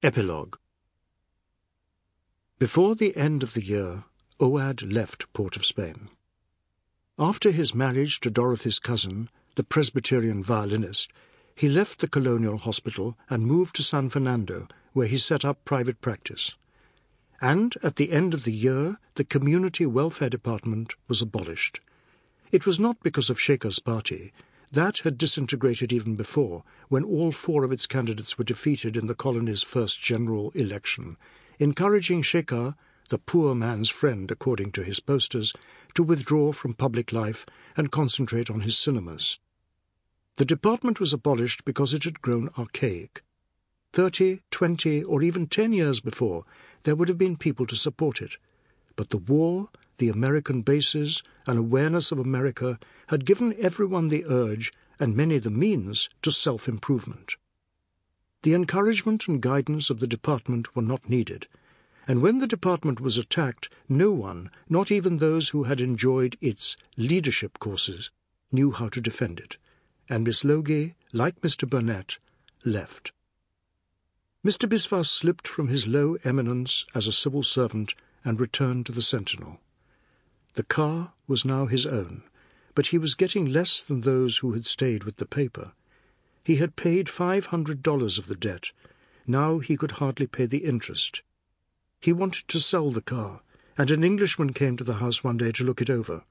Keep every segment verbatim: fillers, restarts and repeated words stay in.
Epilogue. Before the end of the year, Oad left Port of Spain. After his marriage to Dorothy's cousin, the Presbyterian violinist, he left the Colonial Hospital and moved to San Fernando, where he set up private practice. And at the end of the year, the Community Welfare Department was abolished. It was not because of Shaker's party. That had disintegrated even before, when all four of its candidates were defeated in the colony's first general election, encouraging Shaker, the poor man's friend according to his posters, to withdraw from public life and concentrate on his cinemas. The department was abolished because it had grown archaic. Thirty, twenty, or even ten years before, there would have been people to support it. But the war, the American bases, and awareness of America had given everyone the urge, and many the means, to self-improvement. The encouragement and guidance of the department were not needed, and when the department was attacked, no one, not even those who had enjoyed its leadership courses, knew how to defend it, and Miss Logie, like Mister Burnett, left. Mister Biswas slipped from his low eminence as a civil servant and returned to the Sentinel. The car was now his own, but he was getting less than those who had stayed with the paper. He had paid five hundred dollars of the debt. Now he could hardly pay the interest. He wanted to sell the car, and an Englishman came to the house one day to look it over.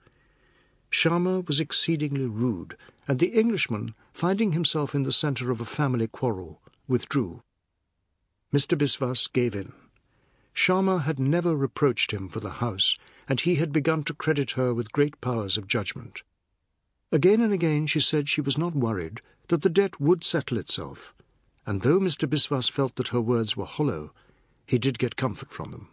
Sharma was exceedingly rude, and the Englishman, finding himself in the centre of a family quarrel, withdrew. Mister Biswas gave in. Sharma had never reproached him for the house, and he had begun to credit her with great powers of judgment. Again and again she said she was not worried, that the debt would settle itself, and though Mister Biswas felt that her words were hollow, he did get comfort from them.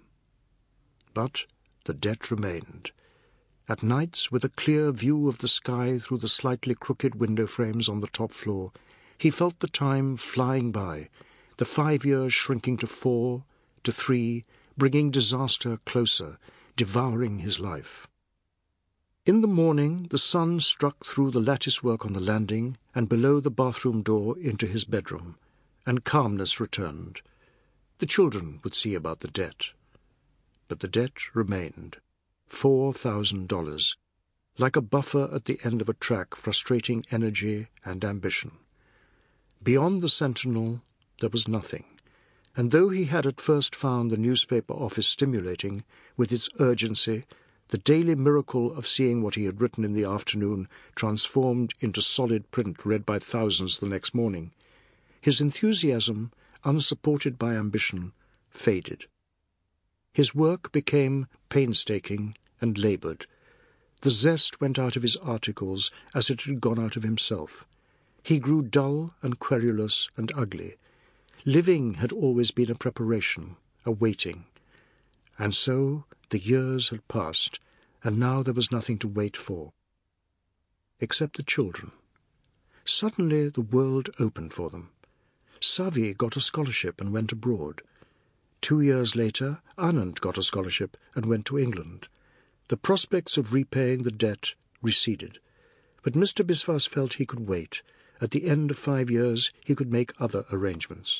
But the debt remained. At nights, with a clear view of the sky through the slightly crooked window frames on the top floor, he felt the time flying by, the five years shrinking to four, to three, bringing disaster closer, devouring his life. In the morning the sun struck through the lattice-work on the landing and below the bathroom door into his bedroom, and calmness returned. The children would see about the debt. But the debt remained. Four thousand dollars, like a buffer at the end of a track frustrating energy and ambition. Beyond the Sentinel there was nothing, and though he had at first found the newspaper office stimulating, with its urgency, the daily miracle of seeing what he had written in the afternoon transformed into solid print read by thousands the next morning, his enthusiasm, unsupported by ambition, faded. His work became painstaking and laboured. The zest went out of his articles as it had gone out of himself. He grew dull and querulous and ugly. Living had always been a preparation, a waiting. And so the years had passed, and now there was nothing to wait for. Except the children. Suddenly the world opened for them. Savi got a scholarship and went abroad. Two years later, Anand got a scholarship and went to England. The prospects of repaying the debt receded. But Mister Biswas felt he could wait. At the end of five years he could make other arrangements.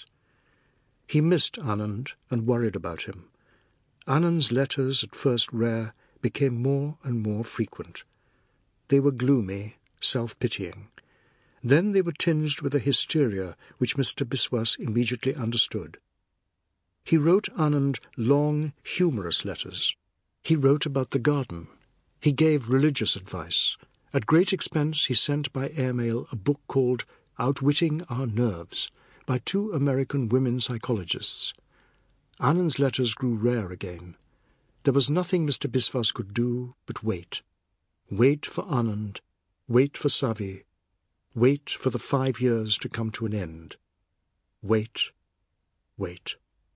He missed Anand and worried about him. Anand's letters, at first rare, became more and more frequent. They were gloomy, self-pitying. Then they were tinged with a hysteria which Mister Biswas immediately understood. He wrote Anand long, humorous letters. He wrote about the garden. He gave religious advice. At great expense he sent by airmail a book called Outwitting Our Nerves, by two American women psychologists. Anand's letters grew rare again. There was nothing Mister Biswas could do but wait. Wait for Anand, wait for Savi, wait for the five years to come to an end. Wait, wait.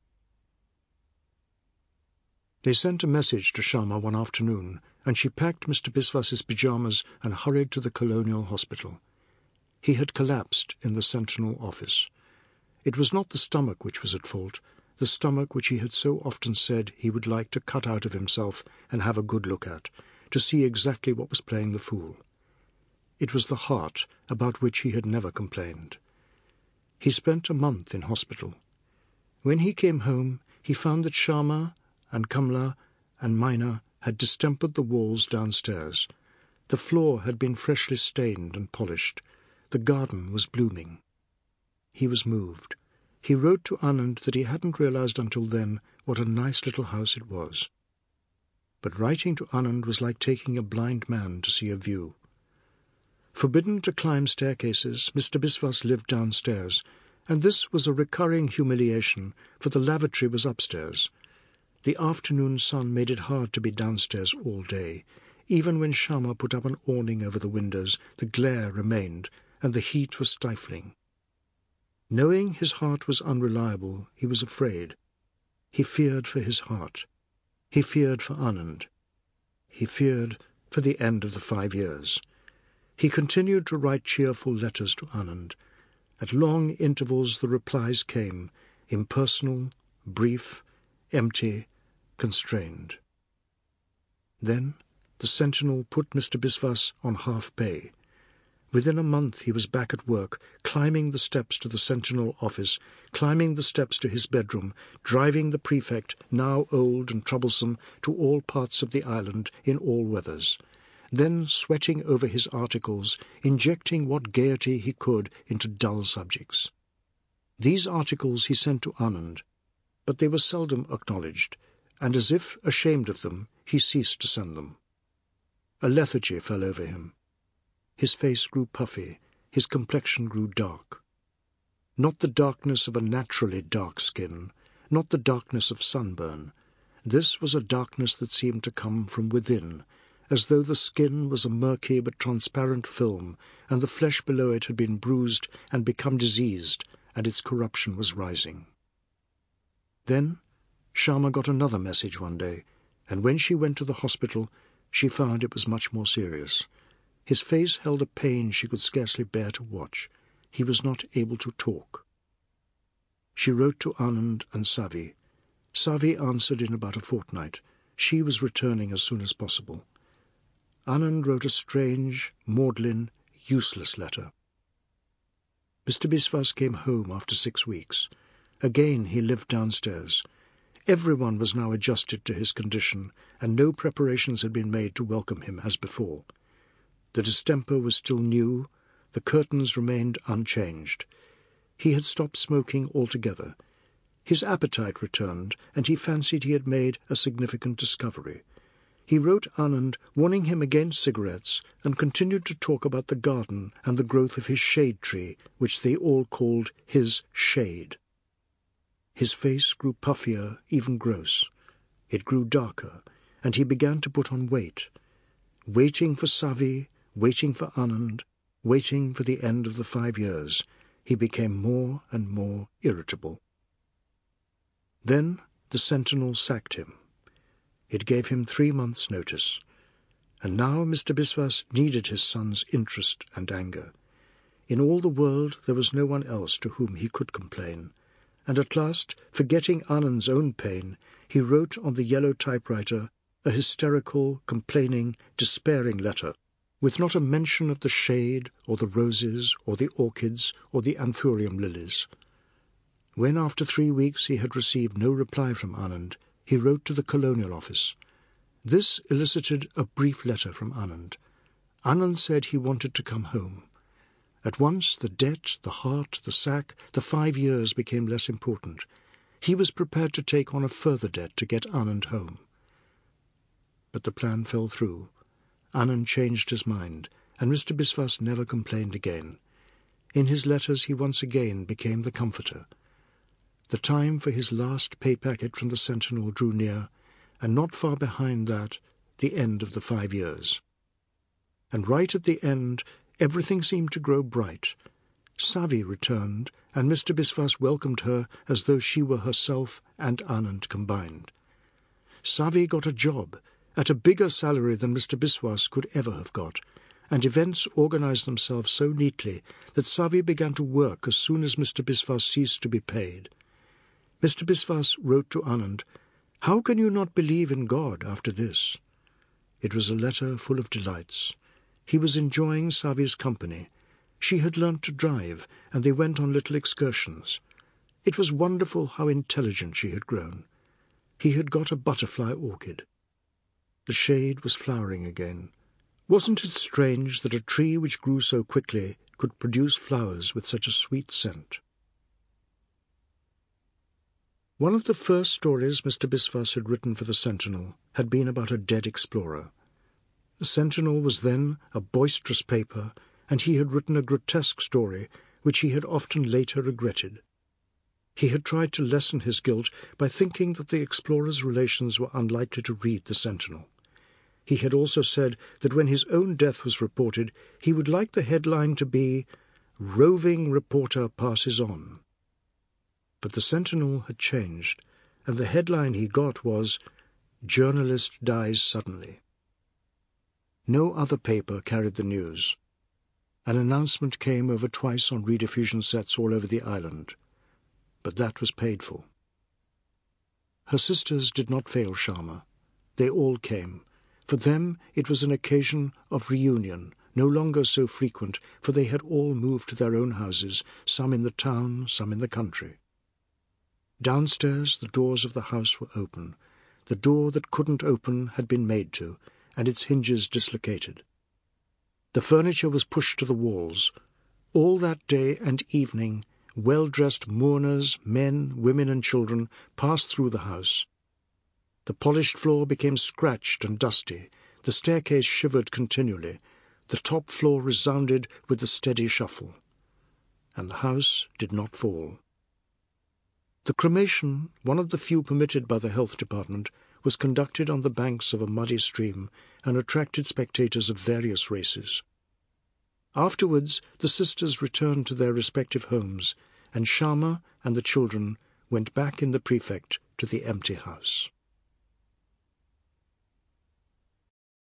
They sent a message to Sharma one afternoon, and she packed Mister Biswas's pyjamas and hurried to the Colonial Hospital. He had collapsed in the Sentinel office. It was not the stomach which was at fault, the stomach which he had so often said he would like to cut out of himself and have a good look at, to see exactly what was playing the fool. It was the heart, about which he had never complained. He spent a month in hospital. When he came home, he found that Sharma and Kamla and Mina had distempered the walls downstairs. The floor had been freshly stained and polished. The garden was blooming. He was moved. He wrote to Anand that he hadn't realized until then what a nice little house it was. But writing to Anand was like taking a blind man to see a view. Forbidden to climb staircases, Mister Biswas lived downstairs, and this was a recurring humiliation, for the lavatory was upstairs. The afternoon sun made it hard to be downstairs all day. Even when Sharma put up an awning over the windows, the glare remained, and the heat was stifling. Knowing his heart was unreliable, he was afraid. He feared for his heart. He feared for Anand. He feared for the end of the five years. He continued to write cheerful letters to Anand. At long intervals the replies came, impersonal, brief, empty, constrained. Then the sentinel put Mister Biswas on half-pay. Within a month he was back at work, climbing the steps to the sentinel office, climbing the steps to his bedroom, driving the prefect, now old and troublesome, to all parts of the island in all weathers, then sweating over his articles, injecting what gaiety he could into dull subjects. These articles he sent to Anand, but they were seldom acknowledged, and as if ashamed of them, he ceased to send them. A lethargy fell over him. His face grew puffy, his complexion grew dark. Not the darkness of a naturally dark skin, not the darkness of sunburn. This was a darkness that seemed to come from within, as though the skin was a murky but transparent film, and the flesh below it had been bruised and become diseased, and its corruption was rising. Then Sharma got another message one day, and when she went to the hospital, she found it was much more serious. His face held a pain she could scarcely bear to watch. He was not able to talk. She wrote to Anand and Savi. Savi answered in about a fortnight. She was returning as soon as possible. Anand wrote a strange, maudlin, useless letter. Mister Biswas came home after six weeks. Again he lived downstairs. Everyone was now adjusted to his condition, and no preparations had been made to welcome him as before. The distemper was still new, the curtains remained unchanged. He had stopped smoking altogether. His appetite returned, and he fancied he had made a significant discovery. He wrote Anand, warning him against cigarettes, and continued to talk about the garden and the growth of his shade tree, which they all called his shade. His face grew puffier, even gross. It grew darker, and he began to put on weight. Waiting for Savi, waiting for Anand, waiting for the end of the five years, he became more and more irritable. Then the sentinel sacked him. It gave him three months' notice, and now Mister Biswas needed his son's interest and anger. In all the world there was no one else to whom he could complain, and at last, forgetting Anand's own pain, he wrote on the yellow typewriter a hysterical, complaining, despairing letter, with not a mention of the shade, or the roses, or the orchids, or the anthurium lilies. When after three weeks he had received no reply from Anand, he wrote to the colonial office. This elicited a brief letter from Anand. Anand said he wanted to come home. At once the debt, the heart, the sack, the five years became less important. He was prepared to take on a further debt to get Anand home. But the plan fell through. Anand changed his mind, and Mister Biswas never complained again. In his letters he once again became the comforter. The time for his last pay packet from the Sentinel drew near, and not far behind that, the end of the five years. And right at the end, everything seemed to grow bright. Savi returned, and Mister Biswas welcomed her as though she were herself and Anand combined. Savi got a job, at a bigger salary than Mister Biswas could ever have got, and events organized themselves so neatly that Savi began to work as soon as Mister Biswas ceased to be paid. Mister Biswas wrote to Anand, "How can you not believe in God after this?" It was a letter full of delights. He was enjoying Savi's company. She had learnt to drive, and they went on little excursions. It was wonderful how intelligent she had grown. He had got a butterfly orchid. The shade was flowering again. Wasn't it strange that a tree which grew so quickly could produce flowers with such a sweet scent? One of the first stories Mister Biswas had written for the Sentinel had been about a dead explorer. The Sentinel was then a boisterous paper, and he had written a grotesque story which he had often later regretted. He had tried to lessen his guilt by thinking that the explorer's relations were unlikely to read the Sentinel. He had also said that when his own death was reported, he would like the headline to be, "Roving Reporter Passes On." But the Sentinel had changed, and the headline he got was, "Journalist Dies Suddenly." No other paper carried the news. An announcement came over twice on rediffusion sets all over the island, but that was paid for. Her sisters did not fail Sharma. They all came. For them it was an occasion of reunion, no longer so frequent, for they had all moved to their own houses, some in the town, some in the country. Downstairs the doors of the house were open. The door that couldn't open had been made to, and its hinges dislocated. The furniture was pushed to the walls. All that day and evening, well-dressed mourners, men, women and children, passed through the house. The polished floor became scratched and dusty. The staircase shivered continually. The top floor resounded with the steady shuffle. And the house did not fall. The cremation, one of the few permitted by the health department, was conducted on the banks of a muddy stream and attracted spectators of various races. Afterwards the sisters returned to their respective homes, and Sharma and the children went back in the prefect to the empty house.